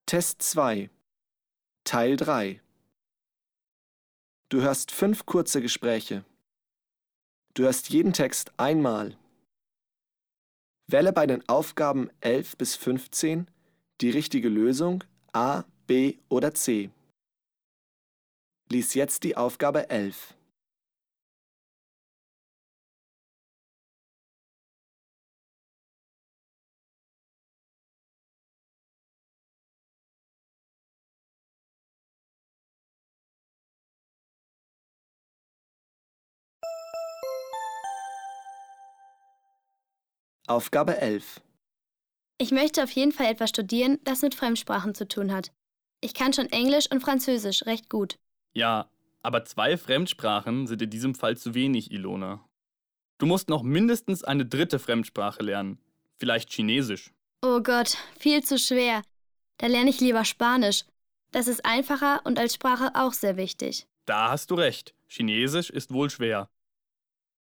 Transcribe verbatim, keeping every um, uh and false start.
Test zwei, Teil drei. Du hörst fünf kurze Gespräche. Du hörst jeden Text einmal. Wähle bei den Aufgaben elf bis fünfzehn die richtige Lösung A, B oder C. Lies jetzt die Aufgabe elf. Aufgabe elf. Ich möchte auf jeden Fall etwas studieren, das mit Fremdsprachen zu tun hat. Ich kann schon Englisch und Französisch recht gut. Ja, aber zwei Fremdsprachen sind in diesem Fall zu wenig, Ilona. Du musst noch mindestens eine dritte Fremdsprache lernen. Vielleicht Chinesisch. Oh Gott, viel zu schwer. Da lerne ich lieber Spanisch. Das ist einfacher und als Sprache auch sehr wichtig. Da hast du recht. Chinesisch ist wohl schwer.